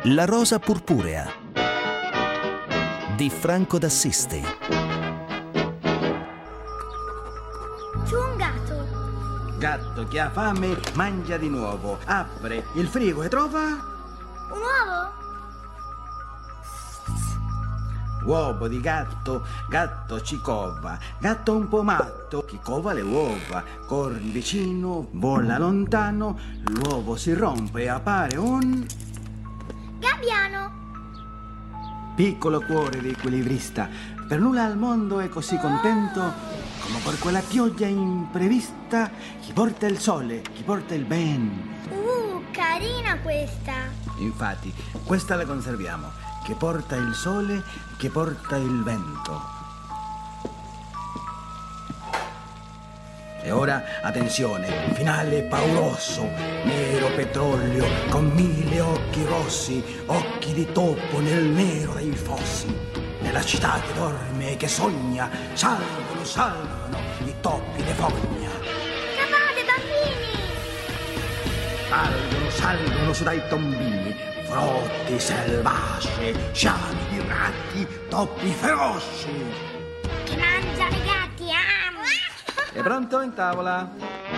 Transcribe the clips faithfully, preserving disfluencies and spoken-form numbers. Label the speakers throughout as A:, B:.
A: La rosa purpurea di Franco d'Assisi.
B: C'è un gatto.
C: Gatto che ha fame mangia di nuovo. Apre il frigo e trova
B: Un uovo?
C: uovo di gatto. Gatto ci cova. Gatto un po' matto che cova le uova. Corre vicino, vola lontano. L'uovo si rompe e appare un
B: Gabbiano.
C: piccolo cuore di equilibrista. Per nulla al mondo è così contento come per quella pioggia imprevista. Chi porta il sole, chi porta il ben.
B: Uh, carina questa.
C: Infatti, questa la conserviamo. Che porta il sole, che porta il vento. E ora, attenzione, finale pauroso. Nero petrolio con mille occhi rossi, occhi di topo nel nero dei fossi. Nella città che dorme e che sogna, salgono, salgono i topi de fogna.
B: Scapate, bambini!
C: Salgono, salgono su dai tombini, frotti selvaggi, sciami di ratti, topi feroci.
B: Che mangiano i gatti, amo!
C: È pronto in tavola?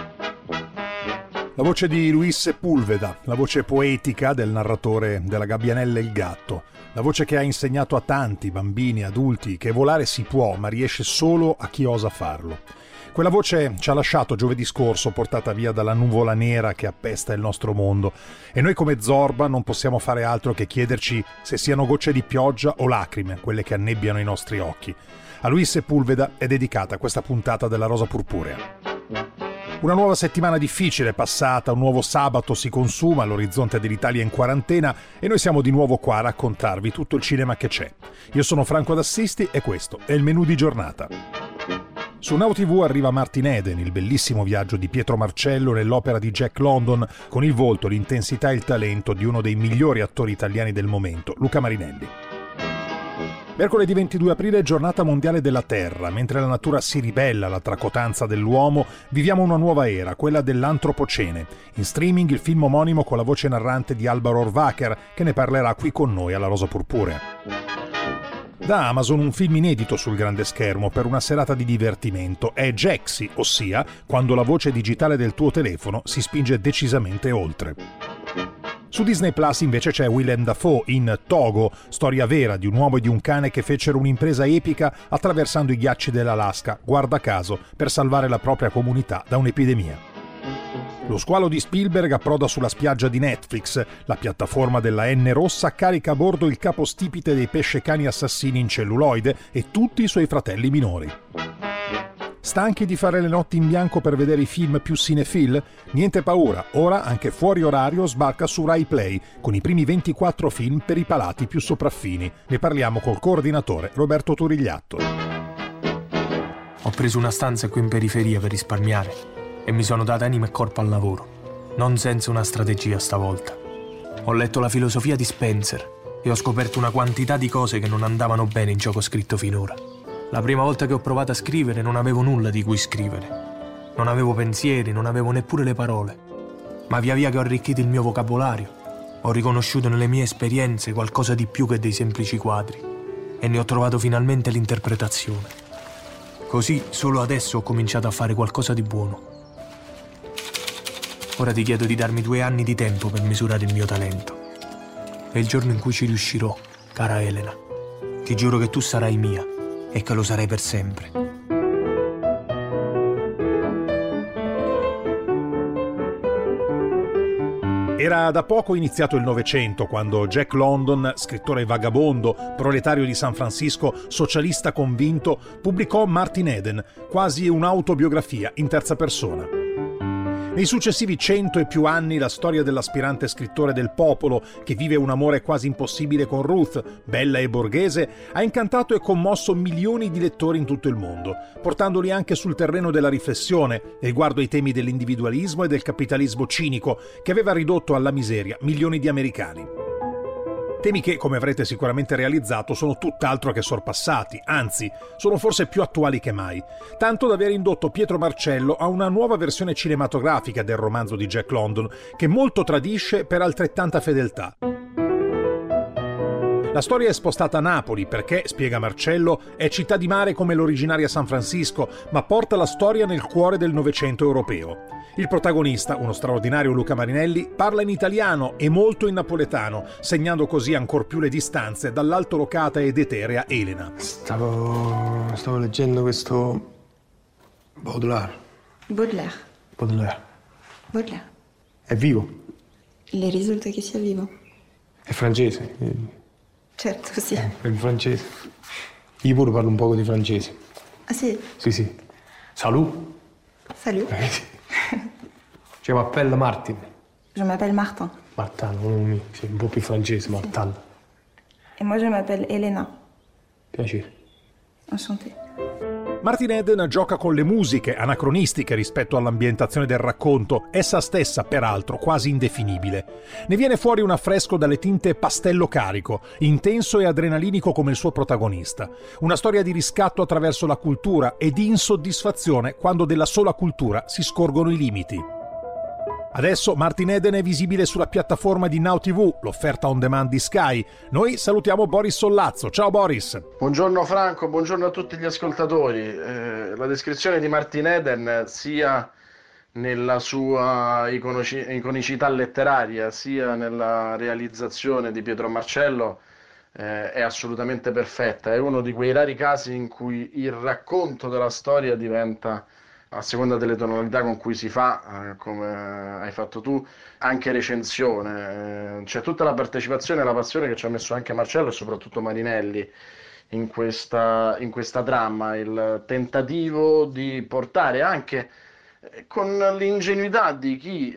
D: La voce di Luis Sepúlveda, la voce poetica del narratore della Gabbianella e il gatto, la voce che ha insegnato a tanti bambini, adulti, che volare si può, ma riesce solo a chi osa farlo. Quella voce ci ha lasciato giovedì scorso, portata via dalla nuvola nera che appesta il nostro mondo, e noi come Zorba non possiamo fare altro che chiederci se siano gocce di pioggia o lacrime quelle che annebbiano i nostri occhi. A Luis Sepúlveda è dedicata questa puntata della Rosa Purpurea. Una nuova settimana difficile è passata, un nuovo sabato si consuma, l'orizzonte dell'Italia in quarantena e noi siamo di nuovo qua a raccontarvi tutto il cinema che c'è. Io sono Franco d'Assisi e questo è il menù di giornata. Su Now tivù arriva Martin Eden, il bellissimo viaggio di Pietro Marcello nell'opera di Jack London, con il volto, l'intensità e il talento di uno dei migliori attori italiani del momento, Luca Marinelli. Mercoledì ventidue aprile è giornata mondiale della Terra. Mentre la natura si ribella alla tracotanza dell'uomo, viviamo una nuova era, quella dell'antropocene. In streaming il film omonimo con la voce narrante di Alba Rohrwacher, che ne parlerà qui con noi alla Rosa Purpurea. Da Amazon un film inedito sul grande schermo per una serata di divertimento. È Jexi, ossia quando la voce digitale del tuo telefono si spinge decisamente oltre. Su Disney Plus invece c'è Willem Dafoe in Togo, storia vera di un uomo e di un cane che fecero un'impresa epica attraversando i ghiacci dell'Alaska, guarda caso, per salvare la propria comunità da un'epidemia. Lo squalo di Spielberg approda sulla spiaggia di Netflix. La piattaforma della N rossa carica a bordo il capostipite dei pescecani assassini in celluloide e tutti i suoi fratelli minori. Stanchi di fare le notti in bianco per vedere i film più cinefil? Niente paura, ora anche Fuori Orario sbarca su Rai Play con i primi ventiquattro film per i palati più sopraffini. Ne parliamo col coordinatore Roberto Turigliatto.
E: Ho preso una stanza qui in periferia per risparmiare e mi sono data anima e corpo al lavoro, non senza una strategia stavolta. Ho letto la filosofia di Spencer e ho scoperto una quantità di cose che non andavano bene in ciò che ho scritto finora. La prima volta che ho provato a scrivere non avevo nulla di cui scrivere. Non avevo pensieri, non avevo neppure le parole. Ma via via che ho arricchito il mio vocabolario, ho riconosciuto nelle mie esperienze qualcosa di più che dei semplici quadri e ne ho trovato finalmente l'interpretazione. Così solo adesso ho cominciato a fare qualcosa di buono. Ora ti chiedo di darmi due anni di tempo per misurare il mio talento. E il giorno in cui ci riuscirò, cara Elena, ti giuro che tu sarai mia e che lo sarai per sempre.
D: Era da poco iniziato il Novecento quando Jack London, scrittore vagabondo, proletario di San Francisco, socialista convinto, pubblicò Martin Eden, quasi un'autobiografia in terza persona. Nei successivi cento e più anni la storia dell'aspirante scrittore del popolo che vive un amore quasi impossibile con Ruth, bella e borghese, ha incantato e commosso milioni di lettori in tutto il mondo, portandoli anche sul terreno della riflessione riguardo ai temi dell'individualismo e del capitalismo cinico che aveva ridotto alla miseria milioni di americani. Temi che, come avrete sicuramente realizzato, sono tutt'altro che sorpassati, anzi, sono forse più attuali che mai, tanto da aver indotto Pietro Marcello a una nuova versione cinematografica del romanzo di Jack London, che molto tradisce per altrettanta fedeltà. La storia è spostata a Napoli perché, spiega Marcello, è città di mare come l'originaria San Francisco, ma porta la storia nel cuore del Novecento europeo. Il protagonista, uno straordinario Luca Marinelli, parla in italiano e molto in napoletano, segnando così ancor più le distanze dall'altolocata ed eterea Elena.
F: Stavo, stavo leggendo questo Baudelaire.
G: Baudelaire.
F: Baudelaire.
G: Baudelaire.
F: È vivo?
G: Le risulta che sia vivo.
F: È francese?
G: Certo, sì.
F: È il francese. Io pure parlo un poco di francese.
G: Ah sì?
F: Sì, sì. Salut.
G: Salut.
F: Je m'appelle Martin.
G: Je m'appelle Martin.
F: Martin, non sì, un po' più francese, Martin.
G: E moi je m'appelle Elena.
F: Piacere.
G: Enchanté.
D: Martin Eden gioca con le musiche, anacronistiche rispetto all'ambientazione del racconto, essa stessa, peraltro, quasi indefinibile. Ne viene fuori un affresco dalle tinte pastello carico, intenso e adrenalinico come il suo protagonista. Una storia di riscatto attraverso la cultura e di insoddisfazione quando della sola cultura si scorgono i limiti. Adesso Martin Eden è visibile sulla piattaforma di Now tivù, l'offerta on demand di Sky. Noi salutiamo Boris Sollazzo. Ciao Boris!
H: Buongiorno Franco, buongiorno a tutti gli ascoltatori. Eh, la descrizione di Martin Eden, sia nella sua iconici- iconicità letteraria, sia nella realizzazione di Pietro Marcello, eh, è assolutamente perfetta. È uno di quei rari casi in cui il racconto della storia diventa, a seconda delle tonalità con cui si fa, eh, come hai fatto tu, anche recensione. Eh, c'è tutta la partecipazione e la passione che ci ha messo anche Marcello e soprattutto Marinelli in questa, in questa trama, il tentativo di portare anche, eh, con l'ingenuità di chi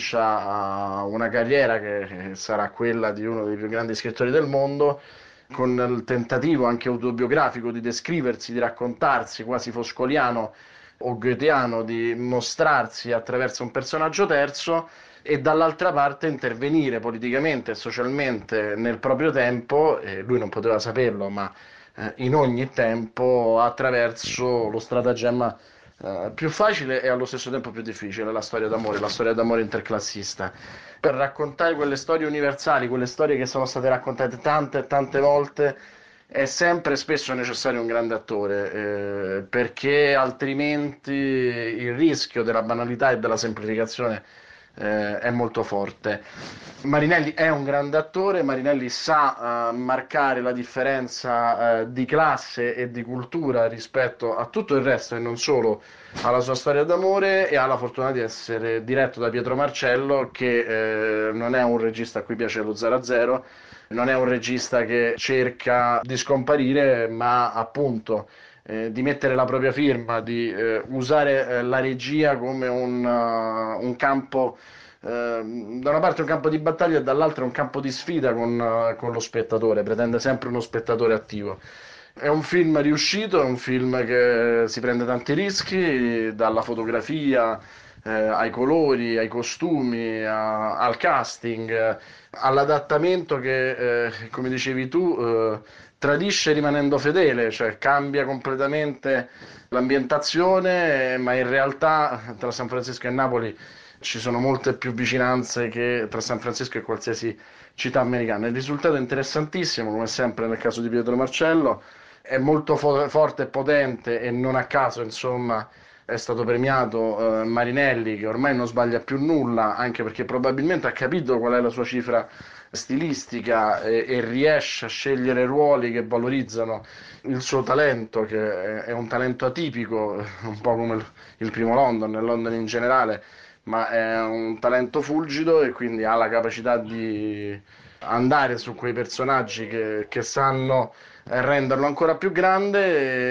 H: comincia una carriera che, che sarà quella di uno dei più grandi scrittori del mondo, con il tentativo anche autobiografico di descriversi, di raccontarsi quasi foscoliano o goetheano, di mostrarsi attraverso un personaggio terzo, e dall'altra parte intervenire politicamente e socialmente nel proprio tempo, e lui non poteva saperlo, ma eh, in ogni tempo, attraverso lo stratagemma eh, più facile e allo stesso tempo più difficile, la storia d'amore, la storia d'amore interclassista. Per raccontare quelle storie universali, quelle storie che sono state raccontate tante e tante volte, è sempre spesso necessario un grande attore, eh, perché altrimenti il rischio della banalità e della semplificazione eh, è molto forte. Marinelli è un grande attore, Marinelli sa eh, marcare la differenza eh, di classe e di cultura rispetto a tutto il resto e non solo alla sua storia d'amore, e ha la fortuna di essere diretto da Pietro Marcello, che eh, non è un regista a cui piace lo zero a zero, non è un regista che cerca di scomparire, ma appunto eh, di mettere la propria firma, di eh, usare eh, la regia come un, uh, un campo, uh, da una parte un campo di battaglia e dall'altra un campo di sfida con, uh, con lo spettatore, pretende sempre uno spettatore attivo. È un film riuscito, è un film che si prende tanti rischi, dalla fotografia eh, ai colori, ai costumi, a, al casting, eh, all'adattamento che, eh, come dicevi tu, eh, tradisce rimanendo fedele, cioè cambia completamente l'ambientazione, ma in realtà tra San Francisco e Napoli ci sono molte più vicinanze che tra San Francisco e qualsiasi città americana. Il risultato è interessantissimo, come sempre nel caso di Pietro Marcello, è molto fo- forte e potente, e non a caso, insomma, è stato premiato eh, Marinelli, che ormai non sbaglia più nulla, anche perché probabilmente ha capito qual è la sua cifra stilistica e, e riesce a scegliere ruoli che valorizzano il suo talento, che è, è un talento atipico, un po' come il, il primo London e London in generale, ma è un talento fulgido, e quindi ha la capacità di andare su quei personaggi che, che sanno renderlo ancora più grande.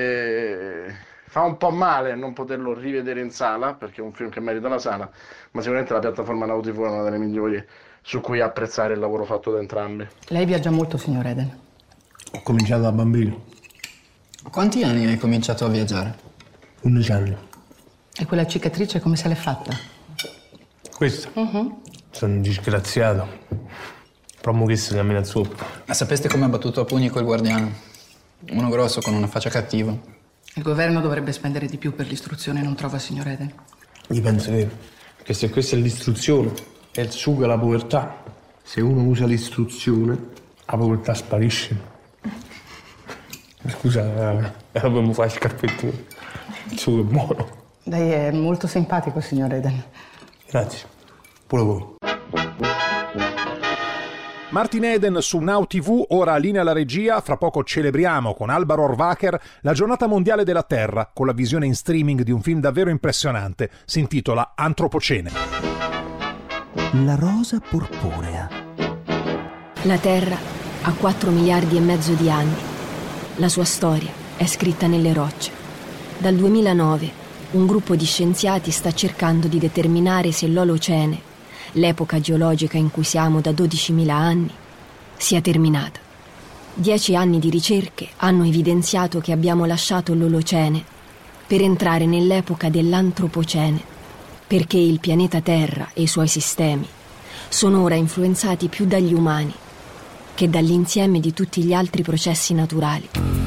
H: E fa un po' male non poterlo rivedere in sala, perché è un film che merita la sala, ma sicuramente la piattaforma Now tivù è una delle migliori su cui apprezzare il lavoro fatto da entrambi.
I: Lei viaggia molto, signor Eden?
F: Ho cominciato da bambino.
J: Quanti anni hai cominciato a viaggiare?
F: undici anni.
I: E quella cicatrice come se l'è fatta?
F: Questa?
I: Uh-huh.
F: Sono un disgraziato. Promo che si cammina zoppo.
J: Ma sapeste come ha battuto a pugni quel guardiano? Uno grosso con una faccia cattiva.
I: Il governo dovrebbe spendere di più per l'istruzione, non trova, signor Eden?
F: Io penso che, che se questa è l'istruzione, è il sugo alla povertà. Se uno usa l'istruzione La povertà sparisce. Scusa, eh, dobbiamo fare il scarpettino. Il suo è buono.
I: Lei è molto simpatico, signor Eden.
F: Grazie. Pure voi.
D: Martin Eden su Now tivù, ora linea alla regia. Fra poco celebriamo con Alba Rohrwacher la giornata mondiale della Terra con la visione in streaming di un film davvero impressionante. Si intitola Antropocene.
A: La rosa purpurea.
K: La Terra ha quattro miliardi e mezzo di anni. La sua storia è scritta nelle rocce. Dal duemilanove un gruppo di scienziati sta cercando di determinare se l'Olocene, l'epoca geologica in cui siamo da dodicimila anni, sia terminata. Dieci anni di ricerche hanno evidenziato che abbiamo lasciato l'Olocene per entrare nell'epoca dell'Antropocene, perché il pianeta Terra e i suoi sistemi sono ora influenzati più dagli umani che dall'insieme di tutti gli altri processi naturali.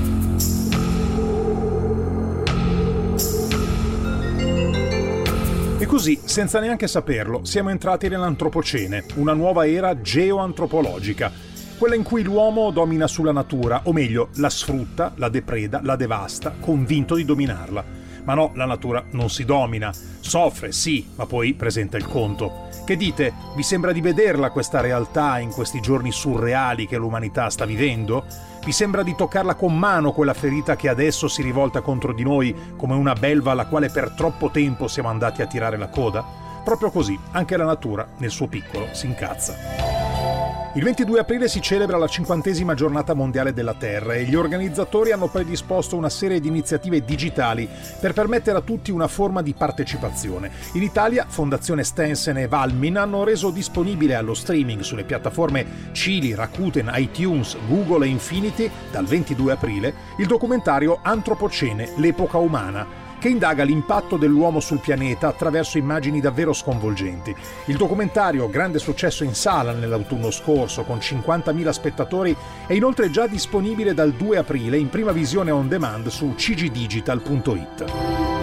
D: E così, senza neanche saperlo, siamo entrati nell'Antropocene, una nuova era geoantropologica, quella in cui l'uomo domina sulla natura, o meglio, la sfrutta, la depreda, la devasta, convinto di dominarla. Ma no, la natura non si domina, soffre, sì, ma poi presenta il conto. Che dite? Vi sembra di vederla questa realtà in questi giorni surreali che l'umanità sta vivendo? Vi sembra di toccarla con mano quella ferita che adesso si rivolta contro di noi come una belva alla quale per troppo tempo siamo andati a tirare la coda? Proprio così, anche la natura, nel suo piccolo, si incazza. Il ventidue aprile si celebra la cinquantesima giornata mondiale della Terra e gli organizzatori hanno predisposto una serie di iniziative digitali per permettere a tutti una forma di partecipazione. In Italia, Fondazione Stensen e Valmin hanno reso disponibile allo streaming sulle piattaforme Chili, Rakuten, iTunes, Google e Infinity dal ventidue aprile il documentario Antropocene, l'epoca umana, che indaga l'impatto dell'uomo sul pianeta attraverso immagini davvero sconvolgenti. Il documentario, grande successo in sala nell'autunno scorso con cinquantamila spettatori, è inoltre già disponibile dal due aprile in prima visione on demand su c g digital punto i t.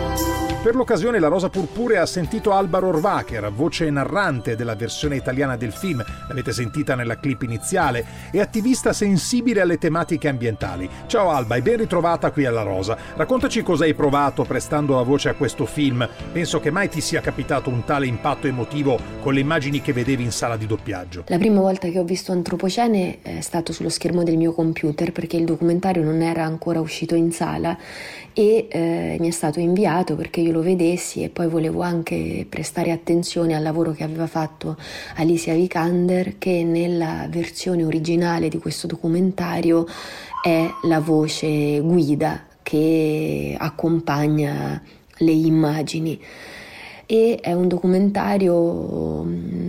D: Per l'occasione la Rosa Purpurea ha sentito Alba Rohrwacher, voce narrante della versione italiana del film, l'avete sentita nella clip iniziale, e attivista sensibile alle tematiche ambientali. Ciao Alba e ben ritrovata qui alla Rosa. Raccontaci cosa hai provato prestando la voce a questo film. Penso che mai ti sia capitato un tale impatto emotivo con le immagini che vedevi in sala di doppiaggio.
K: La prima volta che ho visto Antropocene è stato sullo schermo del mio computer perché il documentario non era ancora uscito in sala e eh, mi è stato inviato perché io lo vedessi e poi volevo anche prestare attenzione al lavoro che aveva fatto Alicia Vikander, che nella versione originale di questo documentario è la voce guida che accompagna le immagini. E è un documentario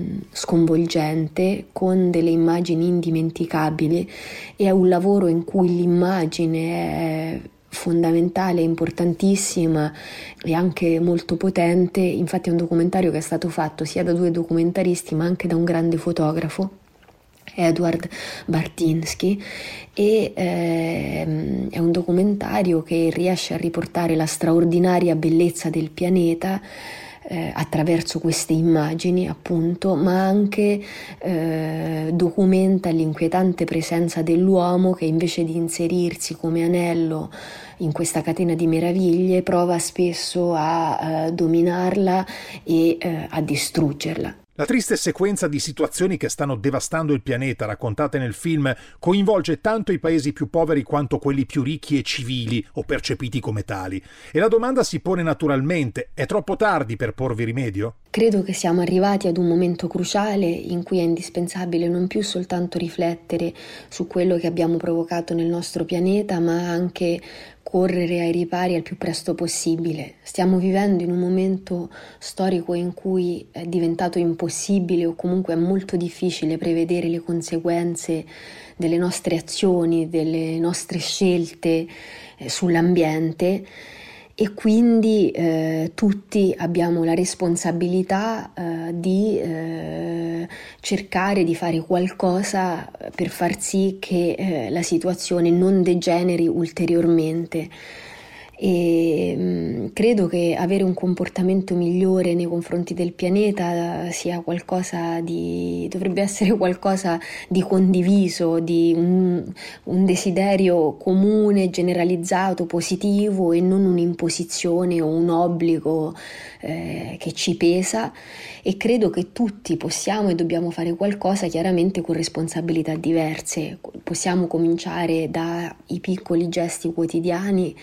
K: sconvolgente con delle immagini indimenticabili, e è un lavoro in cui l'immagine è fondamentale, importantissima e anche molto potente. Infatti è un documentario che è stato fatto sia da due documentaristi ma anche da un grande fotografo, Edward Bartinsky, e ehm, è un documentario che riesce a riportare la straordinaria bellezza del pianeta Eh, attraverso queste immagini, appunto, ma anche eh, documenta l'inquietante presenza dell'uomo che invece di inserirsi come anello in questa catena di meraviglie prova spesso a eh, dominarla e eh, a distruggerla.
D: La triste sequenza di situazioni che stanno devastando il pianeta raccontate nel film coinvolge tanto i paesi più poveri quanto quelli più ricchi e civili o percepiti come tali. E la domanda si pone naturalmente: è troppo tardi per porvi rimedio?
K: Credo che siamo arrivati ad un momento cruciale in cui è indispensabile non più soltanto riflettere su quello che abbiamo provocato nel nostro pianeta, ma anche correre ai ripari al più presto possibile. Stiamo vivendo in un momento storico in cui è diventato impossibile o comunque è molto difficile prevedere le conseguenze delle nostre azioni, delle nostre scelte eh, sull'ambiente, e quindi eh, tutti abbiamo la responsabilità eh, di eh, cercare di fare qualcosa per far sì che eh, la situazione non degeneri ulteriormente. e mh, credo che avere un comportamento migliore nei confronti del pianeta sia qualcosa di dovrebbe essere qualcosa di condiviso, di un, un desiderio comune, generalizzato, positivo e non un'imposizione o un obbligo eh, che ci pesa, e credo che tutti possiamo e dobbiamo fare qualcosa, chiaramente con responsabilità diverse. Possiamo cominciare dai piccoli gesti quotidiani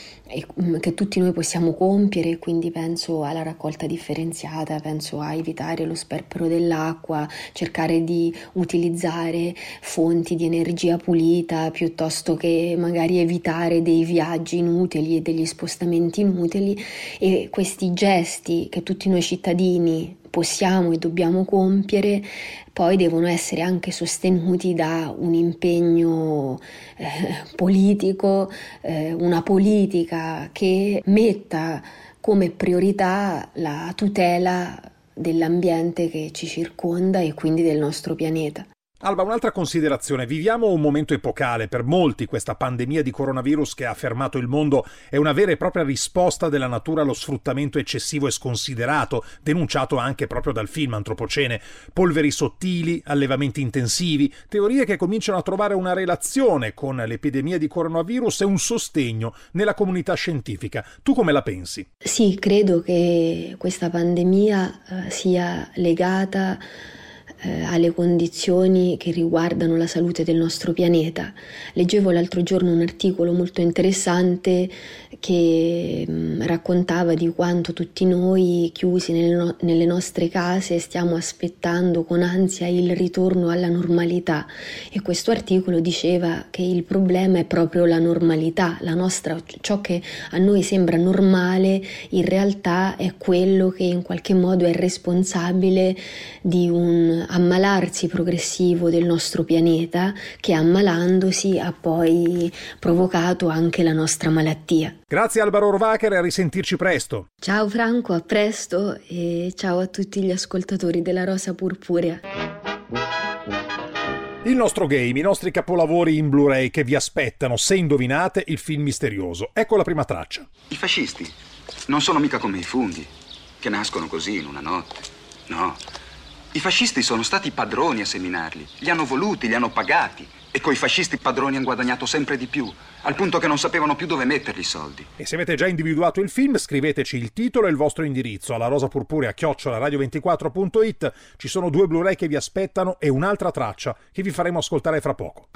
K: che tutti noi possiamo compiere, quindi penso alla raccolta differenziata, penso a evitare lo sperpero dell'acqua, cercare di utilizzare fonti di energia pulita piuttosto che magari evitare dei viaggi inutili e degli spostamenti inutili. E questi gesti che tutti noi cittadini possiamo e dobbiamo compiere poi devono essere anche sostenuti da un impegno eh, politico, eh, una politica che metta come priorità la tutela dell'ambiente che ci circonda e quindi del nostro pianeta.
D: Alba, un'altra considerazione. Viviamo un momento epocale. Per molti questa pandemia di coronavirus che ha fermato il mondo è una vera e propria risposta della natura allo sfruttamento eccessivo e sconsiderato, denunciato anche proprio dal film Antropocene. Polveri sottili, allevamenti intensivi, teorie che cominciano a trovare una relazione con l'epidemia di coronavirus e un sostegno nella comunità scientifica. Tu come la pensi?
K: Sì, credo che questa pandemia eh, sia legata Eh, alle condizioni che riguardano la salute del nostro pianeta. Leggevo l'altro giorno un articolo molto interessante che mh, raccontava di quanto tutti noi chiusi nelle, no- nelle nostre case stiamo aspettando con ansia il ritorno alla normalità, e questo articolo diceva che il problema è proprio la normalità, la nostra, ciò che a noi sembra normale in realtà è quello che in qualche modo è responsabile di un ammalarsi progressivo del nostro pianeta, che ammalandosi ha poi provocato anche la nostra malattia.
D: Grazie Alba Rohrwacher e a risentirci presto.
K: Ciao Franco, a presto, e ciao a tutti gli ascoltatori della Rosa Purpurea.
D: Il nostro game, i nostri capolavori in Blu-ray che vi aspettano se indovinate il film misterioso. Ecco la prima traccia.
L: I fascisti non sono mica come i funghi, che nascono così in una notte. No. I fascisti sono stati i padroni a seminarli, li hanno voluti, li hanno pagati, e coi fascisti padroni hanno guadagnato sempre di più, al punto che non sapevano più dove metterli i soldi.
D: E se avete già individuato il film, scriveteci il titolo e il vostro indirizzo alla rosapurpurea chiocciola radio ventiquattro punto it. Ci sono due Blu-ray che vi aspettano e un'altra traccia che vi faremo ascoltare fra poco.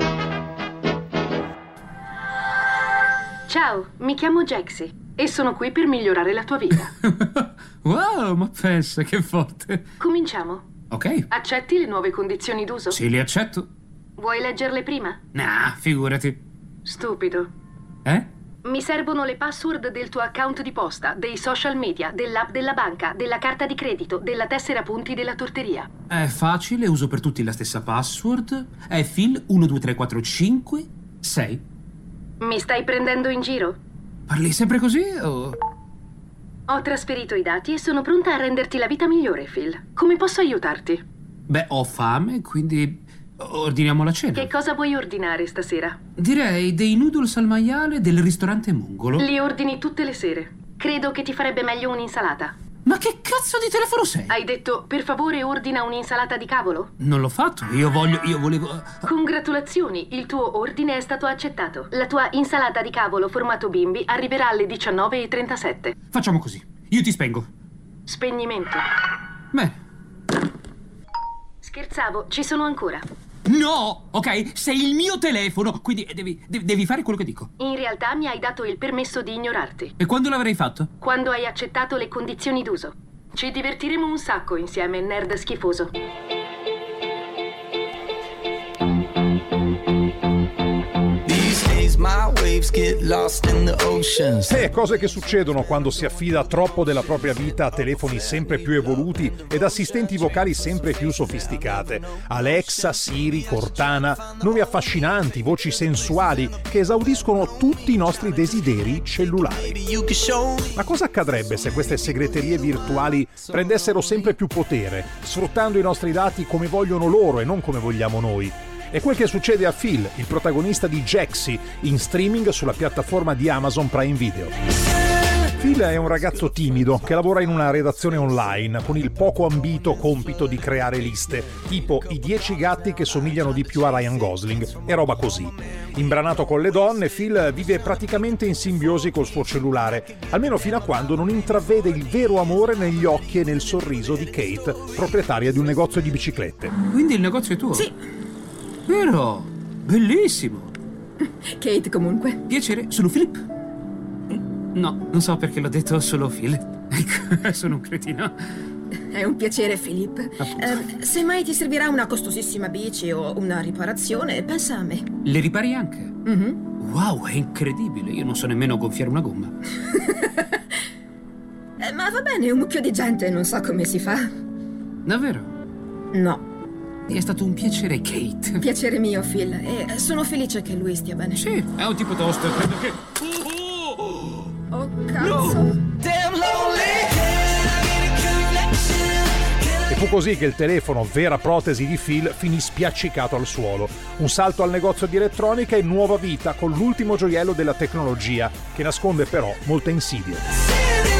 M: Ciao, mi chiamo Jaxi e sono qui per migliorare la tua vita.
N: Wow, ma pensa, che forte.
M: Cominciamo.
N: Ok.
M: Accetti le nuove condizioni d'uso?
N: Sì, le accetto.
M: Vuoi leggerle prima?
N: Nah, figurati.
M: Stupido.
N: Eh?
M: Mi servono le password del tuo account di posta, dei social media, dell'app della banca, della carta di credito, della tessera punti della torteria.
N: È facile, uso per tutti la stessa password. È Phil uno due tre quattro cinque sei.
M: Mi stai prendendo in giro?
N: Parli sempre così o...
M: Ho trasferito i dati e sono pronta a renderti la vita migliore, Phil. Come posso aiutarti?
N: Beh, ho fame, quindi ordiniamo la cena.
M: Che cosa vuoi ordinare stasera?
N: Direi dei noodles al maiale del ristorante Mongolo.
M: Li ordini tutte le sere. Credo che ti farebbe meglio un'insalata.
N: Ma che cazzo di telefono sei?
M: Hai detto, per favore ordina un'insalata di cavolo?
N: Non l'ho fatto, io voglio, io volevo...
M: Congratulazioni, il tuo ordine è stato accettato. La tua insalata di cavolo formato bimbi arriverà alle diciannove e trentasette.
N: Facciamo così, io ti spengo.
M: Spegnimento.
N: Beh.
M: Scherzavo, ci sono ancora.
N: No, ok? Sei il mio telefono, quindi devi, devi, devi fare quello che dico.
M: In realtà mi hai dato il permesso di ignorarti.
N: E quando l'avrei fatto?
M: Quando hai accettato le condizioni d'uso. Ci divertiremo un sacco insieme, nerd schifoso.
D: E cose che succedono quando si affida troppo della propria vita a telefoni sempre più evoluti ed assistenti vocali sempre più sofisticate. Alexa, Siri, Cortana, nomi affascinanti, voci sensuali che esaudiscono tutti i nostri desideri cellulari. Ma cosa accadrebbe se queste segreterie virtuali prendessero sempre più potere, sfruttando i nostri dati come vogliono loro e non come vogliamo noi? È quel che succede a Phil, il protagonista di Jaxi, in streaming sulla piattaforma di Amazon Prime Video. Phil è un ragazzo timido che lavora in una redazione online con il poco ambito compito di creare liste, tipo i dieci gatti che somigliano di più a Ryan Gosling e roba così. Imbranato con le donne, Phil vive praticamente in simbiosi col suo cellulare, almeno fino a quando non intravede il vero amore negli occhi e nel sorriso di Kate, proprietaria di un negozio di biciclette.
N: Quindi il negozio è tuo?
O: Sì.
N: Vero? Bellissimo.
O: Kate, comunque.
N: Piacere, sono Philip. No, non so perché l'ho detto solo Phil. Ecco, sono un cretino.
O: È un piacere, Philip. Eh, se mai ti servirà una costosissima bici o una riparazione, pensa a me.
N: Le ripari anche?
O: Mm-hmm.
N: Wow, è incredibile. Io non so nemmeno gonfiare una gomma.
O: eh, ma va bene, un mucchio di gente non sa come si fa.
N: Davvero?
O: No.
N: È stato un piacere, Kate.
O: Piacere mio, Phil. E sono felice che lui stia bene.
N: Sì, è un tipo tosto. Credo che...
O: Oh, cazzo.
D: E fu così che il telefono, vera protesi di Phil, finì spiaccicato al suolo. Un salto al negozio di elettronica e nuova vita con l'ultimo gioiello della tecnologia, che nasconde però molte insidie.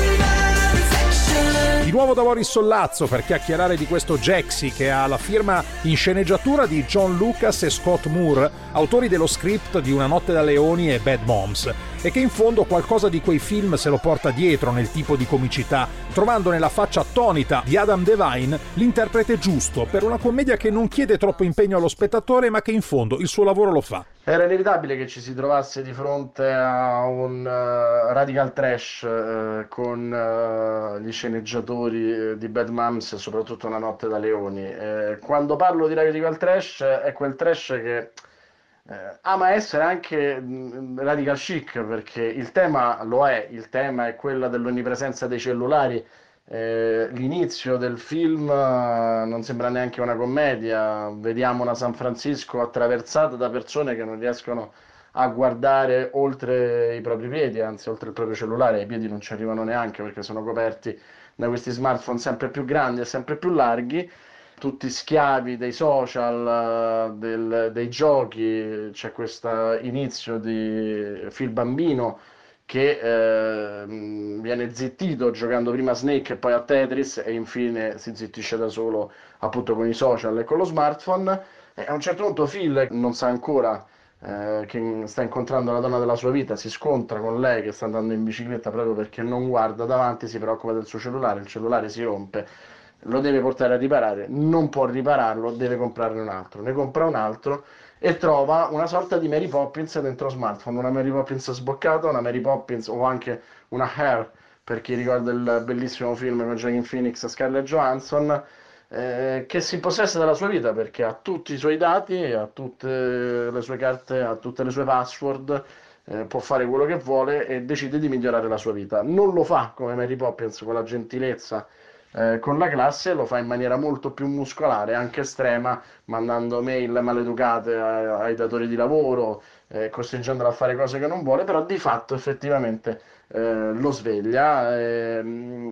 D: Di nuovo da Boris Sollazzo per chiacchierare di questo Jaxi, che ha la firma in sceneggiatura di John Lucas e Scott Moore, autori dello script di Una notte da leoni e Bad Moms, e che in fondo qualcosa di quei film se lo porta dietro nel tipo di comicità, trovando nella faccia attonita di Adam Devine l'interprete giusto per una commedia che non chiede troppo impegno allo spettatore, ma che in fondo il suo lavoro lo fa.
H: Era inevitabile che ci si trovasse di fronte a un uh, radical trash uh, con uh, gli sceneggiatori uh, di Bad Moms e soprattutto Una notte da leoni. Eh, quando parlo di radical trash è quel trash che eh, ama essere anche mh, radical chic, perché il tema lo è, il tema è quella dell'onnipresenza dei cellulari. Eh, l'inizio del film uh, non sembra neanche una commedia, vediamo una San Francisco attraversata da persone che non riescono a guardare oltre i propri piedi, anzi oltre il proprio cellulare, i piedi non ci arrivano neanche perché sono coperti da questi smartphone sempre più grandi e sempre più larghi, tutti schiavi dei social, uh, del, dei giochi. C'è questo inizio di Phil bambino che eh, viene zittito giocando prima a Snake e poi a Tetris e infine si zittisce da solo appunto con i social e con lo smartphone. E a un certo punto Phil non sa ancora eh, che sta incontrando la donna della sua vita, si scontra con lei che sta andando in bicicletta proprio perché non guarda davanti, si preoccupa del suo cellulare, il cellulare si rompe, lo deve portare a riparare, non può ripararlo, deve comprarne un altro, ne compra un altro e trova una sorta di Mary Poppins dentro smartphone, una Mary Poppins sboccata, una Mary Poppins o anche una Hair, per chi ricorda il bellissimo film con Joaquin Phoenix e Scarlett Johansson, eh, che si impossessa della sua vita perché ha tutti i suoi dati, ha tutte le sue carte, ha tutte le sue password, eh, può fare quello che vuole e decide di migliorare la sua vita. Non lo fa come Mary Poppins con la gentilezza, Eh, con la classe, lo fa in maniera molto più muscolare, anche estrema, mandando mail maleducate ai, ai datori di lavoro, eh, costringendolo a fare cose che non vuole, però di fatto effettivamente eh, lo sveglia. Eh,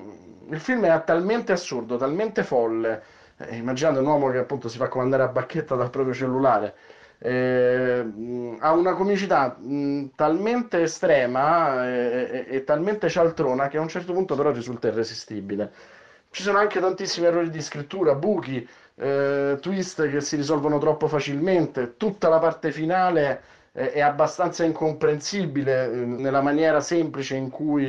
H: il film è talmente assurdo, talmente folle, eh, immaginate un uomo che appunto si fa comandare a bacchetta dal proprio cellulare, eh, ha una comicità mh, talmente estrema e, e, e talmente cialtrona che a un certo punto però risulta irresistibile. Ci sono anche tantissimi errori di scrittura, buchi, eh, twist che si risolvono troppo facilmente. Tutta la parte finale eh, è abbastanza incomprensibile eh, nella maniera semplice in cui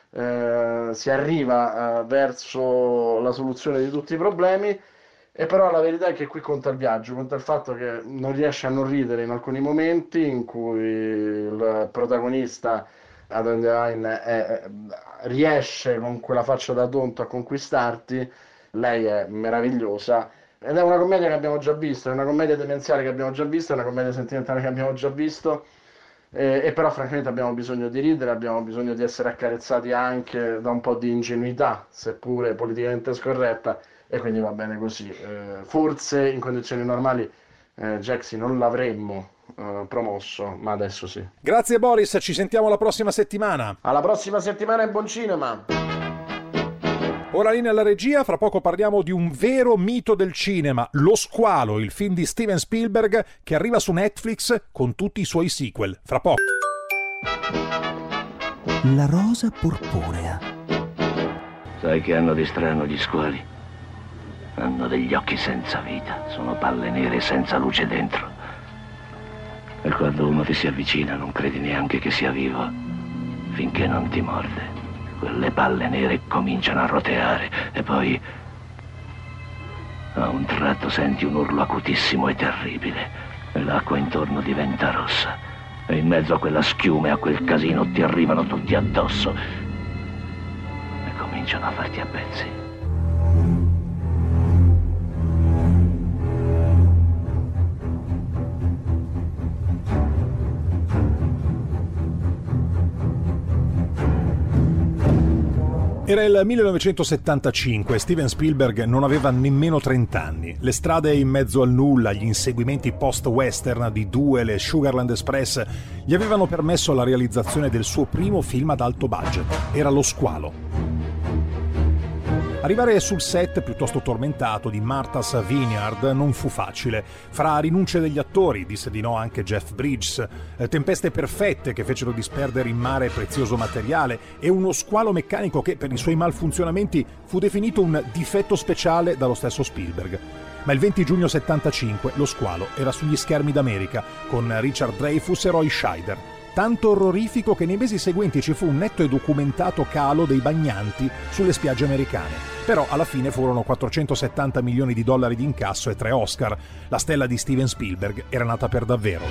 H: eh, si arriva eh, verso la soluzione di tutti i problemi. E però la verità è che qui conta il viaggio, conta il fatto che non riesce a non ridere in alcuni momenti in cui il protagonista Adam Devine è, è, riesce con quella faccia da tonto a conquistarti. Lei è meravigliosa ed è una commedia che abbiamo già visto, è una commedia demenziale che abbiamo già visto, è una commedia sentimentale che abbiamo già visto, e, e però francamente abbiamo bisogno di ridere, abbiamo bisogno di essere accarezzati anche da un po' di ingenuità, seppure politicamente scorretta, e quindi va bene così. Eh, forse in condizioni normali eh, Jaxi non l'avremmo Uh, promosso, ma adesso sì.
D: Grazie Boris, ci sentiamo la prossima settimana.
H: Alla prossima settimana e buon cinema.
D: Ora linea alla regia, fra poco parliamo di un vero mito del cinema, Lo Squalo, il film di Steven Spielberg che arriva su Netflix con tutti i suoi sequel. Fra poco.
A: La rosa purpurea.
P: Sai che hanno di strano gli squali? Hanno degli occhi senza vita, sono palle nere senza luce dentro. E quando uno ti si avvicina non credi neanche che sia vivo, finché non ti morde. Quelle palle nere cominciano a roteare e poi a un tratto senti un urlo acutissimo e terribile e l'acqua intorno diventa rossa e in mezzo a quella schiuma e a quel casino ti arrivano tutti addosso e cominciano a farti a pezzi.
D: Era il millenovecentosettantacinque, Steven Spielberg non aveva nemmeno trenta anni. Le strade in mezzo al nulla, gli inseguimenti post-western di Duel e Sugarland Express gli avevano permesso la realizzazione del suo primo film ad alto budget. Era Lo Squalo. Arrivare sul set piuttosto tormentato di Martha's Vineyard non fu facile. Fra rinunce degli attori, disse di no anche Jeff Bridges, tempeste perfette che fecero disperdere in mare prezioso materiale e uno squalo meccanico che per i suoi malfunzionamenti fu definito un difetto speciale dallo stesso Spielberg. Ma il venti giugno settantacinque Lo Squalo era sugli schermi d'America con Richard Dreyfuss e Roy Scheider. Tanto orrorifico che nei mesi seguenti ci fu un netto e documentato calo dei bagnanti sulle spiagge americane. Però alla fine furono quattrocentosettanta milioni di dollari di incasso e tre Oscar. La stella di Steven Spielberg era nata per davvero.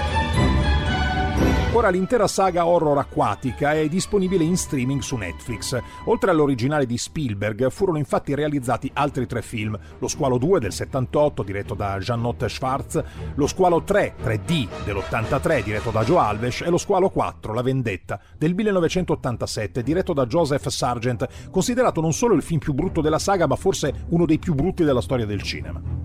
D: Ora l'intera saga horror acquatica è disponibile in streaming su Netflix. Oltre all'originale di Spielberg furono infatti realizzati altri tre film: Lo Squalo due del settantotto diretto da Jeannot Schwartz, Lo Squalo tre tre D dell'ottantatré diretto da Joe Alves e Lo Squalo quattro La Vendetta del millenovecentottantasette diretto da Joseph Sargent, considerato non solo il film più brutto della saga ma forse uno dei più brutti della storia del cinema.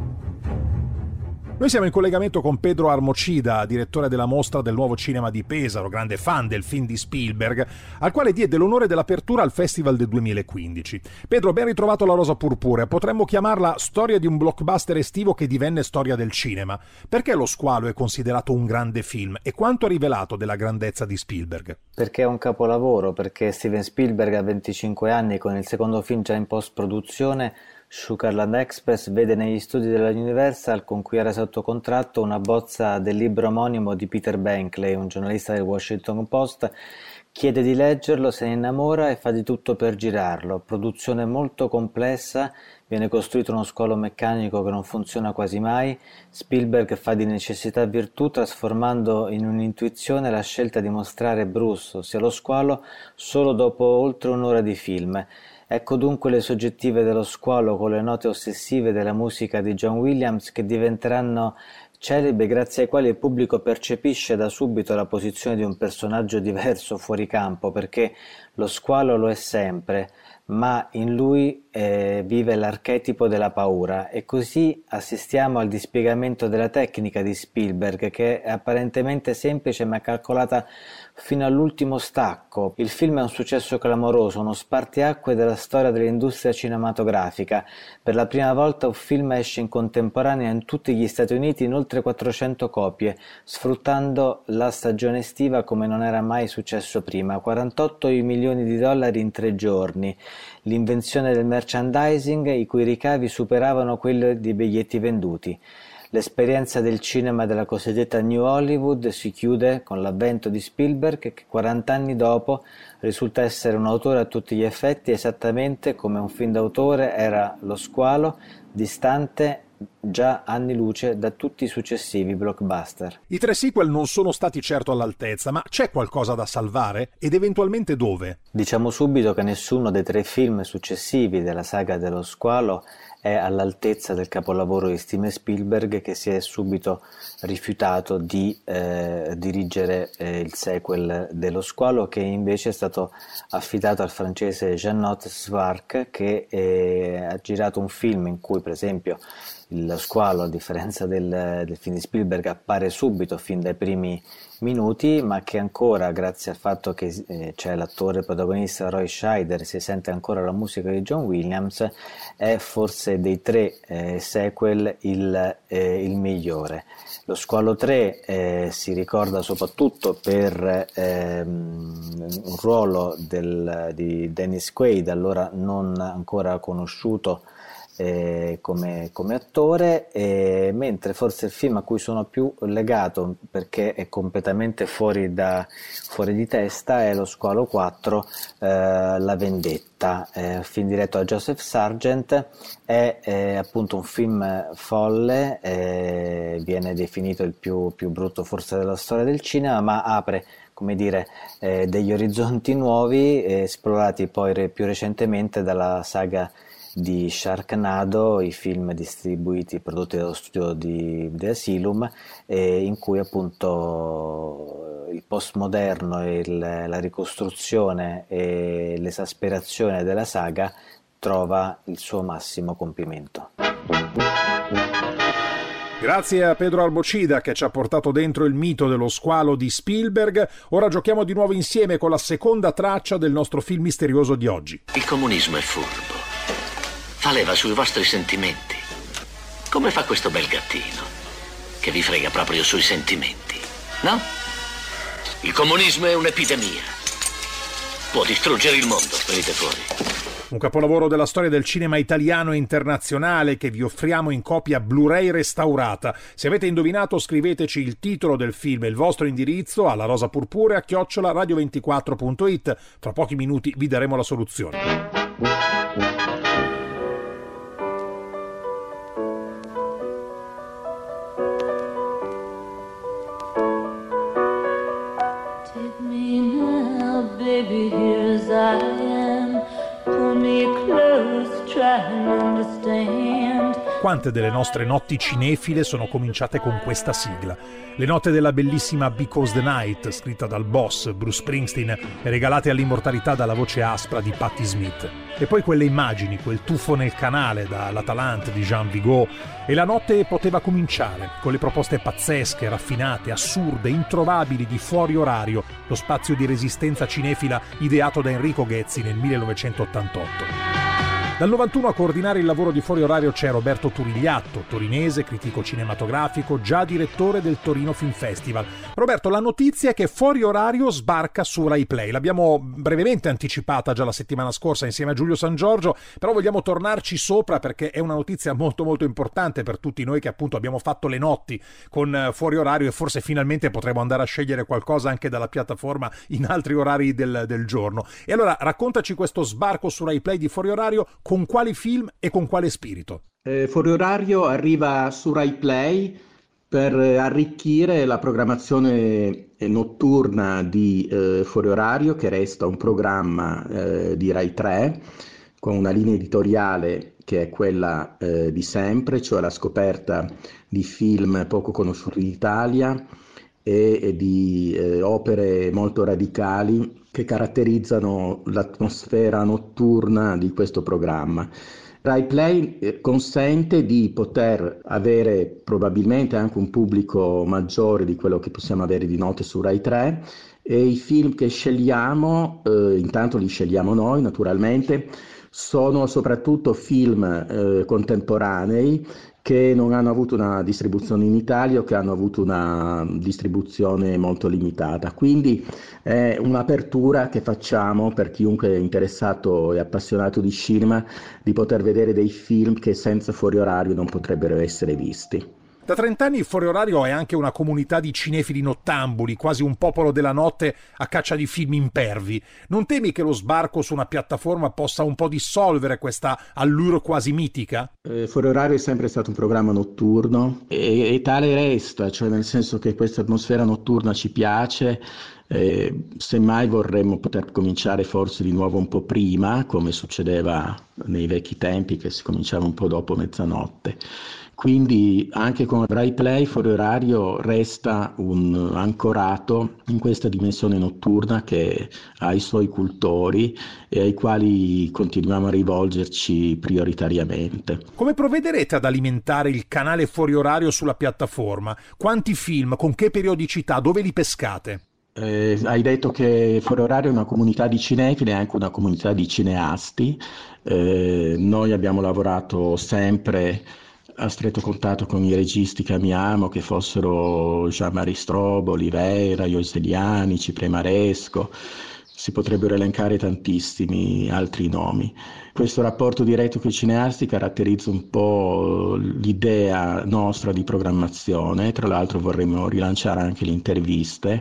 D: Noi siamo in collegamento con Pedro Armocida, direttore della Mostra del Nuovo Cinema di Pesaro, grande fan del film di Spielberg, al quale diede l'onore dell'apertura al Festival del duemilaquindici. Pedro, ben ritrovato La Rosa Purpurea. Potremmo chiamarla storia di un blockbuster estivo che divenne storia del cinema. Perché Lo Squalo è considerato un grande film e quanto ha rivelato della grandezza di Spielberg?
Q: Perché è un capolavoro, perché Steven Spielberg a venticinque anni, con il secondo film già in post-produzione, Sugarland Express, vede negli studi della Universal, con cui era sotto contratto, una bozza del libro omonimo di Peter Bankley, un giornalista del Washington Post, chiede di leggerlo, se ne innamora e fa di tutto per girarlo. Produzione molto complessa, viene costruito uno squalo meccanico che non funziona quasi mai. Spielberg fa di necessità virtù, trasformando in un'intuizione la scelta di mostrare Bruce, ossia lo squalo, solo dopo oltre un'ora di film. Ecco dunque le soggettive dello squalo con le note ossessive della musica di John Williams, che diventeranno celebri, grazie ai quali il pubblico percepisce da subito la posizione di un personaggio diverso fuori campo, perché lo squalo lo è sempre, ma in lui eh, vive l'archetipo della paura, e così assistiamo al dispiegamento della tecnica di Spielberg, che è apparentemente semplice ma calcolata fino all'ultimo stacco. Il film è un successo clamoroso, uno spartiacque della storia dell'industria cinematografica. Per la prima volta un film esce in contemporanea in tutti gli Stati Uniti in oltre quattrocento copie, sfruttando la stagione estiva come non era mai successo prima. quarantotto milioni di dollari in tre giorni. L'invenzione del merchandising, i cui ricavi superavano quelli dei biglietti venduti. L'esperienza del cinema della cosiddetta New Hollywood si chiude con l'avvento di Spielberg, che quaranta anni dopo risulta essere un autore a tutti gli effetti, esattamente come un film d'autore era Lo Squalo, distante già anni luce da tutti i successivi blockbuster.
D: I tre sequel non sono stati certo all'altezza, ma c'è qualcosa da salvare? Ed eventualmente dove?
Q: Diciamo subito che nessuno dei tre film successivi della saga dello Squalo è all'altezza del capolavoro di Steven Spielberg, che si è subito rifiutato di eh, dirigere eh, il sequel dello Squalo, che invece è stato affidato al francese Jeannot Schwartz, che eh, ha girato un film in cui per esempio il lo squalo, a differenza del, del film di Spielberg, appare subito fin dai primi minuti, ma che ancora, grazie al fatto che eh, c'è l'attore protagonista Roy Scheider, si sente ancora la musica di John Williams, è forse dei tre eh, sequel il, eh, il migliore. Lo Squalo tre eh, si ricorda soprattutto per ehm, un ruolo del, di Dennis Quaid, allora non ancora conosciuto Eh, come, come attore, eh, mentre forse il film a cui sono più legato, perché è completamente fuori, da, fuori di testa, è Lo Squalo quattro, eh, La Vendetta, eh, film diretto da Joseph Sargent. È eh, appunto un film folle, eh, viene definito il più, più brutto forse della storia del cinema, ma apre, come dire, eh, degli orizzonti nuovi, eh, esplorati poi re, più recentemente dalla saga di Sharknado, i film distribuiti, prodotti dallo studio di The Asylum, eh, in cui appunto il postmoderno e il, la ricostruzione e l'esasperazione della saga trova il suo massimo compimento.
D: Grazie a Pedro Albocida che ci ha portato dentro il mito dello squalo di Spielberg. Ora giochiamo di nuovo insieme con la seconda traccia del nostro film misterioso di oggi.
P: Il comunismo è furbo. Fa leva sui vostri sentimenti. Come fa questo bel gattino, che vi frega proprio sui sentimenti, no? Il comunismo è un'epidemia. Può distruggere il mondo. Venite fuori.
D: Un capolavoro della storia del cinema italiano e internazionale che vi offriamo in copia Blu-ray restaurata. Se avete indovinato, scriveteci il titolo del film e il vostro indirizzo alla rosa purpurea chiocciola radio ventiquattro punto it. Fra pochi minuti vi daremo la soluzione.
R: Baby, here as I am, pull me close, try and understand.
D: Quante delle nostre notti cinefile sono cominciate con questa sigla? Le note della bellissima Because the Night, scritta dal boss Bruce Springsteen e regalate all'immortalità dalla voce aspra di Patti Smith. E poi quelle immagini, quel tuffo nel canale dall'Atalante di Jean Vigo. E la notte poteva cominciare, con le proposte pazzesche, raffinate, assurde, introvabili di Fuori Orario, lo spazio di resistenza cinefila ideato da Enrico Ghezzi nel millenovecentottantotto. Dal novantuno a coordinare il lavoro di Fuori Orario c'è Roberto Turigliatto, torinese, critico cinematografico, già direttore del Torino Film Festival. Roberto, la notizia è che Fuori Orario sbarca su Rai Play. L'abbiamo brevemente anticipata già la settimana scorsa insieme a Giulio San Giorgio, però vogliamo tornarci sopra perché è una notizia molto molto importante per tutti noi che appunto abbiamo fatto le notti con Fuori Orario e forse finalmente potremo andare a scegliere qualcosa anche dalla piattaforma in altri orari del, del giorno. E allora raccontaci questo sbarco su Rai Play di Fuori Orario. Con quali film e con quale spirito?
S: Eh, Fuori Orario arriva su Rai Play per arricchire la programmazione notturna di eh, Fuori Orario, che resta un programma eh, di Rai tre, con una linea editoriale che è quella eh, di sempre, cioè la scoperta di film poco conosciuti in Italia e, e di eh, opere molto radicali che caratterizzano l'atmosfera notturna di questo programma. Rai Play eh, consente di poter avere probabilmente anche un pubblico maggiore di quello che possiamo avere di notte su Rai tre, e i film che scegliamo, eh, intanto li scegliamo noi naturalmente, sono soprattutto film eh, contemporanei che non hanno avuto una distribuzione in Italia o che hanno avuto una distribuzione molto limitata. Quindi è un'apertura che facciamo per chiunque è interessato e appassionato di cinema di poter vedere dei film che senza Fuori Orario non potrebbero essere visti.
D: Da trent'anni Fuori Orario è anche una comunità di cinefili nottambuli, quasi un popolo della notte a caccia di film impervi. Non temi che lo sbarco su una piattaforma possa un po' dissolvere questa allure quasi mitica?
S: Eh, Fuori Orario è sempre stato un programma notturno e, e tale resta, cioè nel senso che questa atmosfera notturna ci piace. Eh, semmai vorremmo poter cominciare forse di nuovo un po' prima, come succedeva nei vecchi tempi, che si cominciava un po' dopo mezzanotte. Quindi anche con Rai Play Fuori Orario resta un ancorato in questa dimensione notturna che ha i suoi cultori e ai quali continuiamo a rivolgerci prioritariamente.
D: Come provvederete ad alimentare il canale Fuori Orario sulla piattaforma? Quanti film, con che periodicità, dove li pescate?
S: Eh, hai detto che Fuori Orario è una comunità di cinefili e anche una comunità di cineasti. Eh, noi abbiamo lavorato sempre a stretto contatto con i registi che amiamo, che fossero Jean-Marie Strobo, Oliveira, Ioseliani, Cipremaresco, si potrebbero elencare tantissimi altri nomi. Questo rapporto diretto con i cineasti caratterizza un po' l'idea nostra di programmazione, tra l'altro vorremmo rilanciare anche le interviste.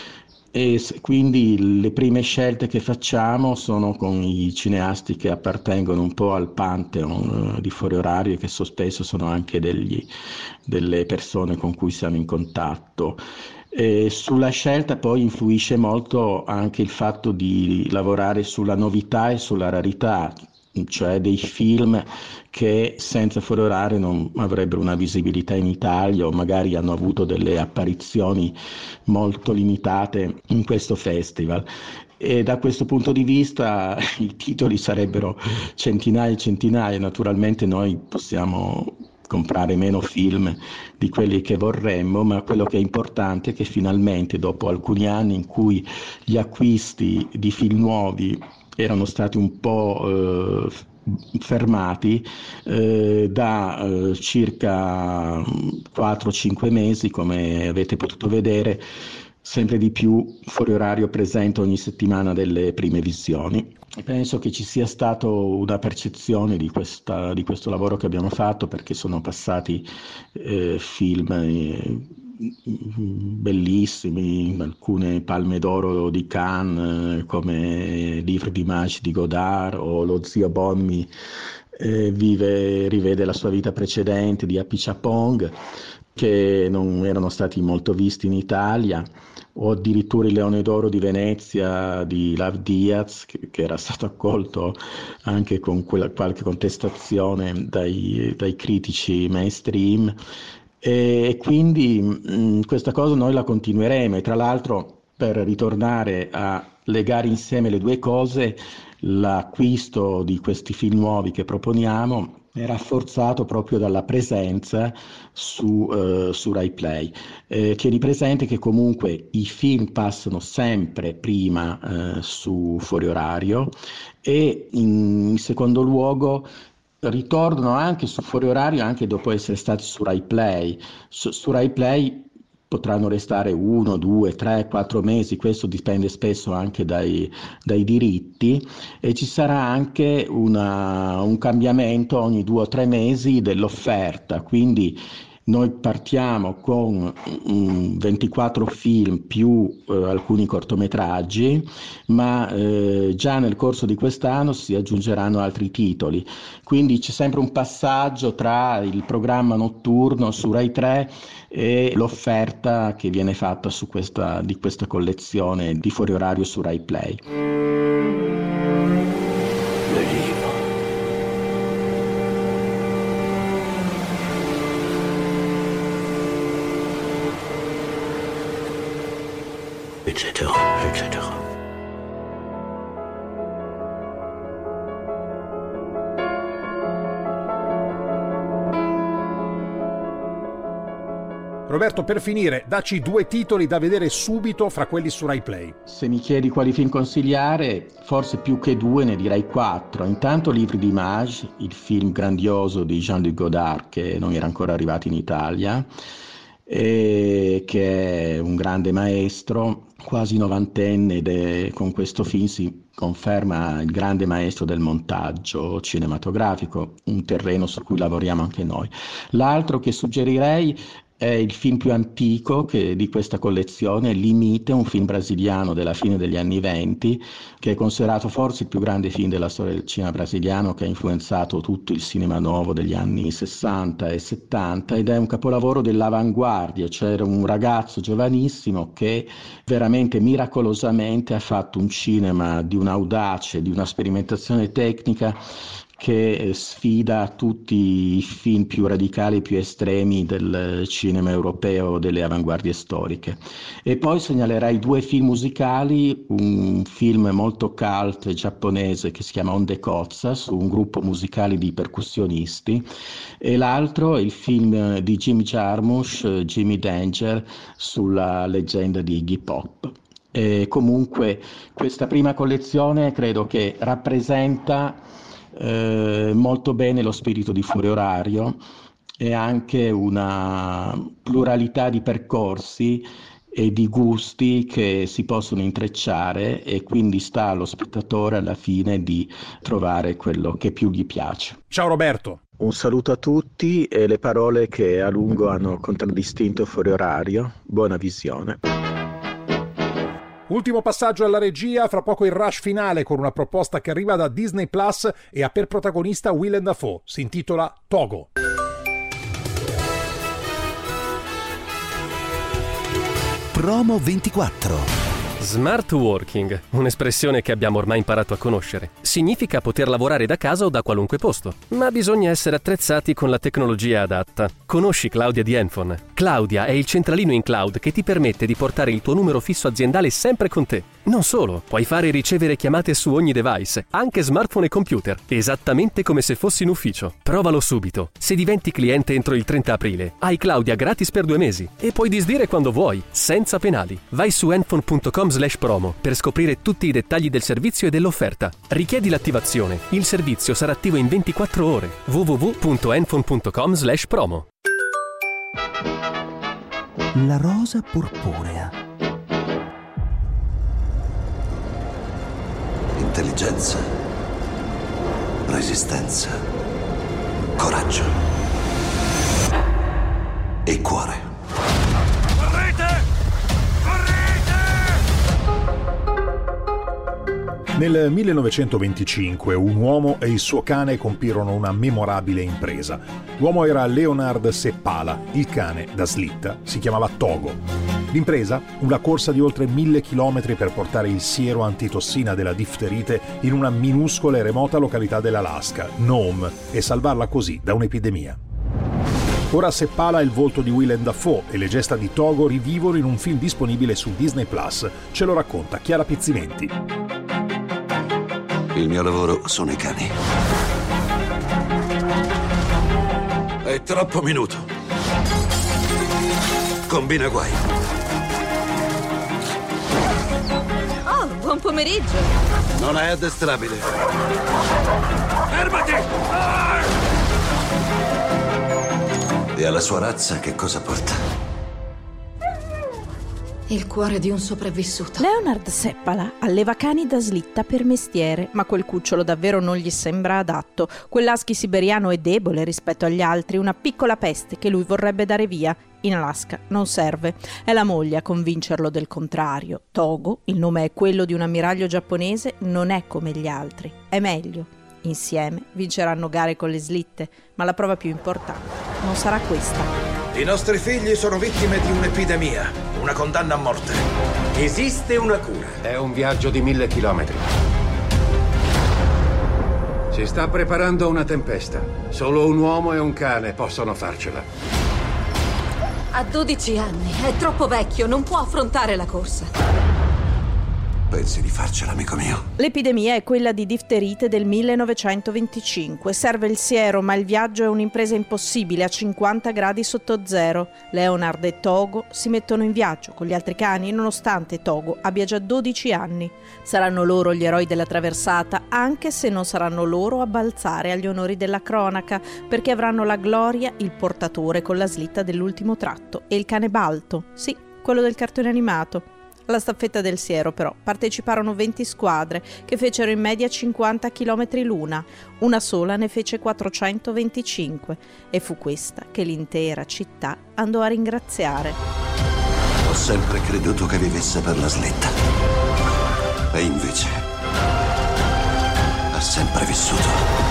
S: E quindi le prime scelte che facciamo sono con i cineasti che appartengono un po' al pantheon di Fuori Orario e che so spesso sono anche degli, delle persone con cui siamo in contatto. E sulla scelta poi influisce molto anche il fatto di lavorare sulla novità e sulla rarità, cioè dei film che senza Fuori Orario non avrebbero una visibilità in Italia o magari hanno avuto delle apparizioni molto limitate in questo festival. E da questo punto di vista i titoli sarebbero centinaia e centinaia. Naturalmente noi possiamo comprare meno film di quelli che vorremmo, ma quello che è importante è che finalmente, dopo alcuni anni in cui gli acquisti di film nuovi erano stati un po' eh, fermati, eh, da eh, circa quattro cinque mesi, come avete potuto vedere, sempre di più Fuori Orario presenta ogni settimana delle prime visioni. Penso che ci sia stata una percezione di, questa, di questo lavoro che abbiamo fatto, perché sono passati eh, film eh, bellissimi, alcune palme d'oro di Cannes, come Livre d'Images di Godard o Lo zio Bonmi eh, vive, rivede la sua vita precedente di Apichatpong, che non erano stati molto visti in Italia, o addirittura Il Leone d'Oro di Venezia di Lav Diaz, che, che era stato accolto anche con quella, qualche contestazione dai, dai critici mainstream. E quindi mh, questa cosa noi la continueremo, e tra l'altro, per ritornare a legare insieme le due cose, l'acquisto di questi film nuovi che proponiamo è rafforzato proprio dalla presenza su, uh, su Rai Play. Eh, tieni presente che comunque i film passano sempre prima uh, su Fuori Orario, e in, in secondo luogo ritornano anche su Fuori Orario anche dopo essere stati su Rai Play. Su, su Rai Play potranno restare uno, due, tre, quattro mesi, questo dipende spesso anche dai, dai diritti, e ci sarà anche una, un cambiamento ogni due o tre mesi dell'offerta, quindi noi partiamo con um, ventiquattro film più uh, alcuni cortometraggi, ma uh, già nel corso di quest'anno si aggiungeranno altri titoli. Quindi c'è sempre un passaggio tra il programma notturno su Rai tre e l'offerta che viene fatta su questa, di questa collezione di Fuori Orario su Rai Play.
P: Eccetera, eccetera.
D: Roberto, per finire, dacci due titoli da vedere subito fra quelli su Rai Play.
S: Se mi chiedi quali film consigliare, forse più che due ne direi quattro. Intanto Livre d'Images, il film grandioso di Jean-Luc Godard, che non era ancora arrivato in Italia, e che è un grande maestro, quasi novantenne, ed è, con questo film si conferma il grande maestro del montaggio cinematografico, un terreno su cui lavoriamo anche noi. L'altro che suggerirei È il film più antico che, di questa collezione, Limite, un film brasiliano della fine degli anni venti, che è considerato forse il più grande film della storia del cinema brasiliano, che ha influenzato tutto il cinema nuovo degli anni sessanta e settanta, ed è un capolavoro dell'avanguardia. C'era un ragazzo giovanissimo che veramente miracolosamente ha fatto un cinema di un'audacia, di una sperimentazione tecnica che sfida tutti i film più radicali, più estremi del cinema europeo delle avanguardie storiche. E poi segnalerei due film musicali, un film molto cult giapponese che si chiama Onde Kotsa, su un gruppo musicale di percussionisti, e l'altro è il film di Jim Jarmusch, Jimmy Danger, sulla leggenda di Iggy Pop. E comunque questa prima collezione credo che rappresenta Eh, molto bene lo spirito di Fuori Orario e anche una pluralità di percorsi e di gusti che si possono intrecciare, e quindi sta allo spettatore alla fine di trovare quello che più gli piace.
D: Ciao Roberto.
S: Un saluto a tutti e le parole che a lungo hanno contraddistinto Fuori Orario. Buona visione.
D: Ultimo passaggio alla regia, fra poco il rush finale con una proposta che arriva da Disney Plus e ha per protagonista Willem Dafoe. Si intitola Togo.
A: Promo ventiquattro.
T: Smart working, un'espressione che abbiamo ormai imparato a conoscere. Significa poter lavorare da casa o da qualunque posto, ma bisogna essere attrezzati con la tecnologia adatta. Conosci Claudia di Enfone? Claudia è il centralino in cloud che ti permette di portare il tuo numero fisso aziendale sempre con te. Non solo, puoi fare e ricevere chiamate su ogni device, anche smartphone e computer, esattamente come se fossi in ufficio. Provalo subito. Se diventi cliente entro il trenta aprile, hai Claudia gratis per due mesi e puoi disdire quando vuoi, senza penali. Vai su enfone punto com slash promo per scoprire tutti i dettagli del servizio e dell'offerta. Richiedi l'attivazione. Il servizio sarà attivo in ventiquattro ore. w w w punto enfone punto com slash promo.
A: La rosa purpurea.
U: Intelligenza, resistenza, coraggio e cuore.
D: Nel millenovecentoventicinque un uomo e il suo cane compirono una memorabile impresa. L'uomo era Leonard Seppala, il cane, da slitta, si chiamava Togo. L'impresa? Una corsa di oltre mille chilometri per portare il siero antitossina della difterite in una minuscola e remota località dell'Alaska, Nome, e salvarla così da un'epidemia. Ora Seppala è il volto di Willem Dafoe e le gesta di Togo rivivono in un film disponibile su Disney Plus. Ce lo racconta Chiara Pizzimenti.
U: Il mio lavoro sono i cani. È troppo minuto. Combina guai.
O: Oh, buon pomeriggio.
U: Non è addestrabile. Fermati! Ah! E alla sua razza che cosa porta?
O: Il cuore di un sopravvissuto.
V: Leonard Seppala alleva cani da slitta per mestiere, ma quel cucciolo davvero non gli sembra adatto. Quell'husky siberiano è debole rispetto agli altri, una piccola peste che lui vorrebbe dare via. In Alaska non serve. È la moglie a convincerlo del contrario. Togo, il nome è quello di un ammiraglio giapponese, non è come gli altri. È meglio. Insieme vinceranno gare con le slitte, ma la prova più importante non sarà questa.
U: I nostri figli sono vittime di un'epidemia, una condanna a morte.
W: Esiste una cura. È un viaggio di mille chilometri. Si sta preparando una tempesta. Solo un uomo e un cane possono farcela.
O: Ha dodici anni, è troppo vecchio, non può affrontare la corsa.
U: Pensi di farcela, amico mio?
V: L'epidemia è quella di difterite del millenovecentoventicinque. Serve il siero, ma il viaggio è un'impresa impossibile a cinquanta gradi sotto zero. Leonard e Togo si mettono in viaggio con gli altri cani, nonostante Togo abbia già dodici anni. Saranno loro gli eroi della traversata, anche se non saranno loro a balzare agli onori della cronaca, perché avranno la gloria il portatore con la slitta dell'ultimo tratto e il cane Balto, sì, quello del cartone animato. Alla staffetta del Siero, però, parteciparono venti squadre che fecero in media cinquanta chilometri l'una. Una sola ne fece quattrocentoventicinque e fu questa che l'intera città andò a ringraziare.
B: Ho sempre creduto che vivesse per la slitta. E invece ha sempre vissuto.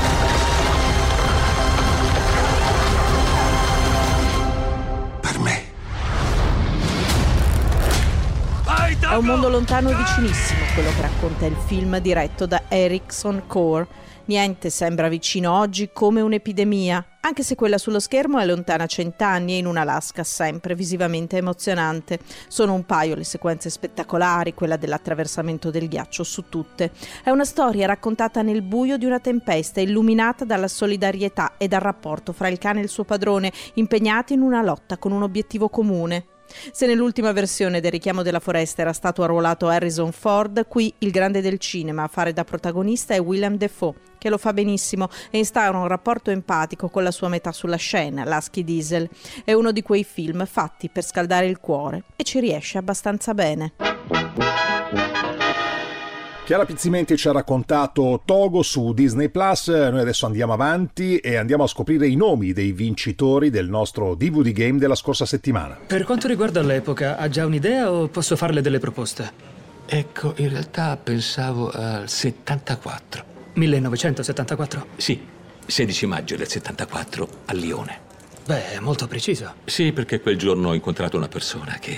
B: Per me.
V: È un mondo lontano e vicinissimo quello che racconta il film diretto da Ericson Core. Niente sembra vicino oggi come un'epidemia, anche se quella sullo schermo è lontana cent'anni e in un'Alaska sempre visivamente emozionante. Sono un paio le sequenze spettacolari, quella dell'attraversamento del ghiaccio su tutte. È una storia raccontata nel buio di una tempesta, illuminata dalla solidarietà e dal rapporto fra il cane e il suo padrone, impegnati in una lotta con un obiettivo comune. Se nell'ultima versione del Richiamo della foresta era stato arruolato Harrison Ford, qui il grande del cinema a fare da protagonista è Willem Dafoe, che lo fa benissimo e instaura un rapporto empatico con la sua metà sulla scena, Lasky Diesel. È uno di quei film fatti per scaldare il cuore e ci riesce abbastanza bene.
D: Chiara Pizzimenti ci ha raccontato Togo su Disney Plus. Noi adesso andiamo avanti e andiamo a scoprire i nomi dei vincitori del nostro D V D Game della scorsa settimana.
C: Per quanto riguarda l'epoca, ha già un'idea o posso farle delle proposte?
E: Ecco, in realtà pensavo al settantaquattro.
C: millenovecentosettantaquattro?
E: Sì, sedici maggio del settantaquattro a Lione.
C: Beh, è molto preciso.
E: Sì, perché quel giorno ho incontrato una persona che...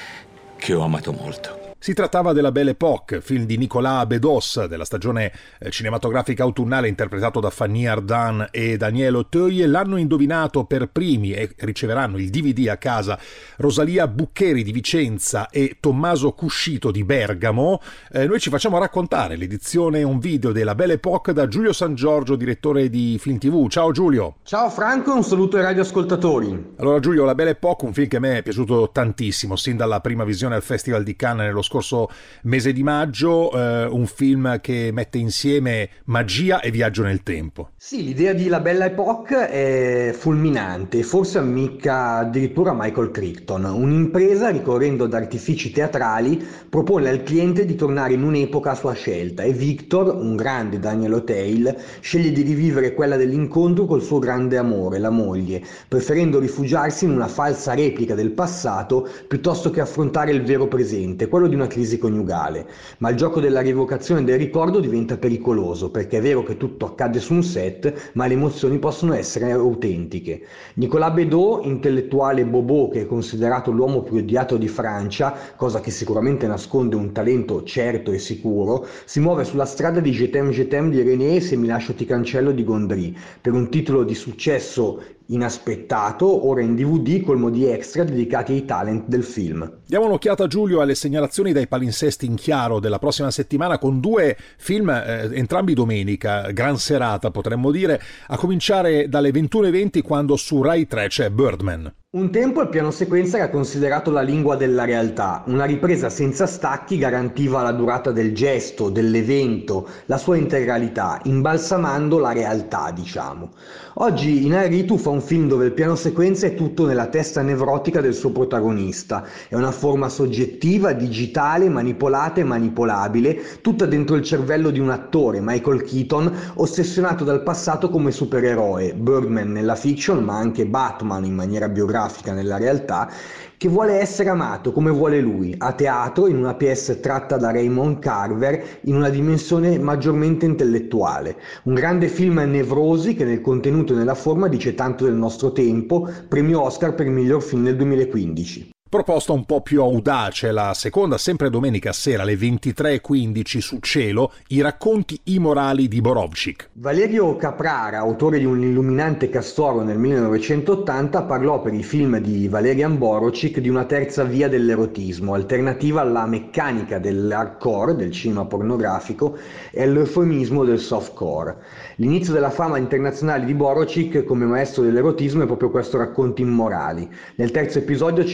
E: che ho amato molto.
D: Si trattava della Belle Époque, film di Nicolas Bedos della stagione cinematografica autunnale interpretato da Fanny Ardant e Daniel Auteuil. L'hanno indovinato per primi e riceveranno il D V D a casa Rosalia Buccheri di Vicenza e Tommaso Cuscito di Bergamo. Eh, noi ci facciamo raccontare l'edizione un video della Belle Époque da Giulio San Giorgio, direttore di Film tivù. Ciao Giulio.
X: Ciao Franco e un saluto ai radioascoltatori.
D: Allora Giulio, la Belle Époque, un film che a me è piaciuto tantissimo, sin dalla prima visione al Festival di Cannes nello scorso mese di maggio, eh, un film che mette insieme magia e viaggio nel tempo.
X: Sì, l'idea di La Belle Époque è fulminante, forse ammicca addirittura a Michael Crichton. Un'impresa, ricorrendo ad artifici teatrali, propone al cliente di tornare in un'epoca a sua scelta e Victor, un grande Daniel Auteuil, sceglie di rivivere quella dell'incontro col suo grande amore, la moglie, preferendo rifugiarsi in una falsa replica del passato piuttosto che affrontare il vero presente, quello di una crisi coniugale. Ma il gioco della rievocazione del ricordo diventa pericoloso, perché è vero che tutto accade su un set, ma le emozioni possono essere autentiche. Nicolas Bedos, intellettuale bobo che è considerato l'uomo più odiato di Francia, cosa che sicuramente nasconde un talento certo e sicuro, si muove sulla strada di Je t'aime, je t'aime di René e Se mi lascio ti cancello di Gondry, per un titolo di successo inaspettato, ora in D V D colmo di extra dedicati ai talent del film.
D: Diamo un'occhiata, Giulio, alle segnalazioni dai palinsesti in chiaro della prossima settimana con due film, eh, entrambi domenica, gran serata potremmo dire, a cominciare dalle ventuno e venti quando su Rai tre c'è Birdman.
X: Un tempo il piano sequenza era considerato la lingua della realtà, una ripresa senza stacchi garantiva la durata del gesto, dell'evento, la sua integralità, imbalsamando la realtà, diciamo. Oggi Inarritu fa un film dove il piano sequenza è tutto nella testa nevrotica del suo protagonista, è una forma soggettiva, digitale, manipolata e manipolabile, tutta dentro il cervello di un attore, Michael Keaton, ossessionato dal passato come supereroe, Birdman nella fiction ma anche Batman in maniera biografica nella realtà, che vuole essere amato come vuole lui, a teatro, in una pièce tratta da Raymond Carver, in una dimensione maggiormente intellettuale. Un grande film nevrosi che nel contenuto e nella forma dice tanto del nostro tempo, premio Oscar per il miglior film nel duemilaquindici.
D: Proposta un po' più audace, la seconda, sempre domenica sera alle ventitré e quindici su Cielo, i racconti immorali di Borovcic.
X: Valerio Caprara, autore di un illuminante castoro nel millenovecentottanta, parlò per i film di Valerian Borovcic di una terza via dell'erotismo, alternativa alla meccanica dell'hardcore, del cinema pornografico, e all'eufemismo del softcore. L'inizio della fama internazionale di Borovcic come maestro dell'erotismo è proprio questo Racconti immorali. Nel terzo episodio c'è Paloma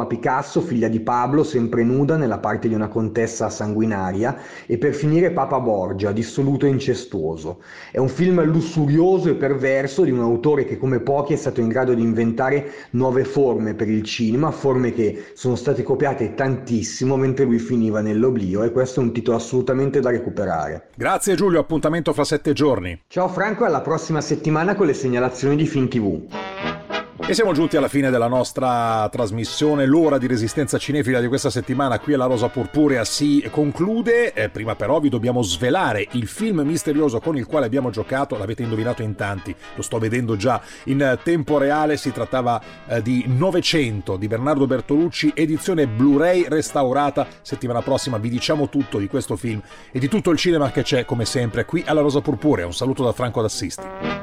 X: Paloma Picasso, figlia di Pablo, sempre nuda nella parte di una contessa sanguinaria, e per finire Papa Borgia, dissoluto e incestuoso. È un film lussurioso e perverso di un autore che come pochi è stato in grado di inventare nuove forme per il cinema, forme che sono state copiate tantissimo mentre lui finiva nell'oblio, e questo è un titolo assolutamente da recuperare.
D: Grazie Giulio, appuntamento fra sette giorni.
X: Ciao Franco, alla prossima settimana con le segnalazioni di Film tivù.
D: E siamo giunti alla fine della nostra trasmissione. L'ora di Resistenza Cinefila di questa settimana qui alla Rosa Purpurea si conclude. Eh, prima però vi dobbiamo svelare il film misterioso con il quale abbiamo giocato. L'avete indovinato in tanti, lo sto vedendo già in tempo reale. Si trattava eh, di novecento di Bernardo Bertolucci, edizione Blu-ray restaurata. Settimana prossima vi diciamo tutto di questo film e di tutto il cinema che c'è come sempre qui alla Rosa Purpurea. Un saluto da Franco d'Assisti.